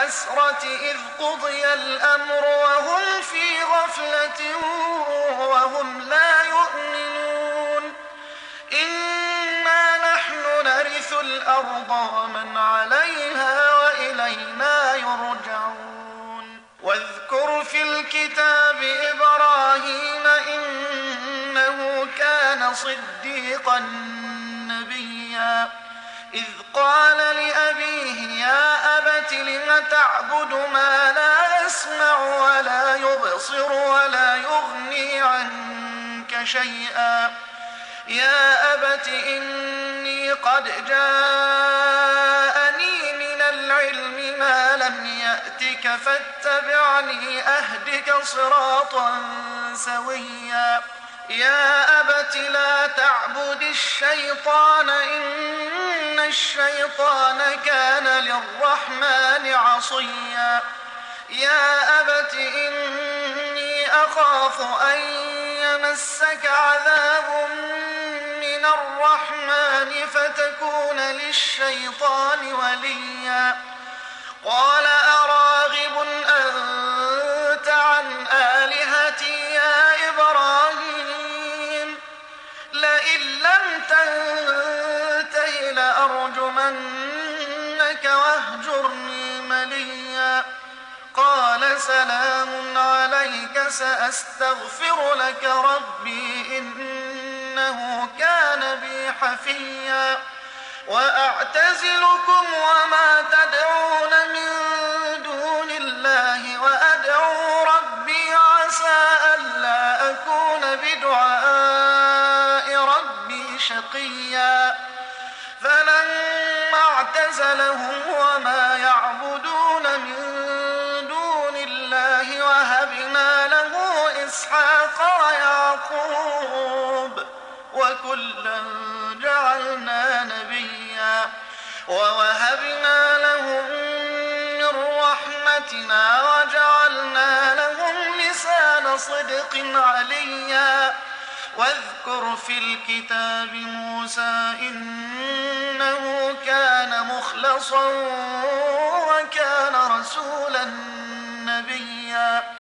الحسرة إذ قضي الأمر وهم في غفلة وهم لا يؤمنون إنا نحن نرث الأرض ومن عليها وإلينا يرجعون واذكر في الكتاب إبراهيم إنه كان صديقا نبيا إذ قال لأبيه يا أبت لم تعبد ما لا يسمع ولا يبصر ولا يغني عنك شيئا يا أبت إني قد جاءني من العلم ما لم يأتك فاتبعني أهدك صراطا سويا يا أبت لا تعبد الشيطان إن الشيطان كان للرحمن عصيا يا أبت إني أخاف أن يمسك عذاب من الرحمن فتكون للشيطان وليا قال أراغب أنت عن آلهتي يا إبراهيم لئن لم تنته لأرجمنك واهجرني مليا قال سلام عليك سأستغفر لك ربي إنه كان بي حفيا وأعتزلكم وما تدعون من دون الله وأدعو ربي عسى ألا أكون بدعاء ربي شقيا فلما اعتزلهم وما يعبدون من دون الله وهبنا له إسحاق ويعقوب وكلا جعلنا نبيا ووهبنا لهم من رحمتنا وجعلنا لهم لسان صدق عليا واذكر في الكتاب موسى إنه كان مخلصا وكان رسولا نبيا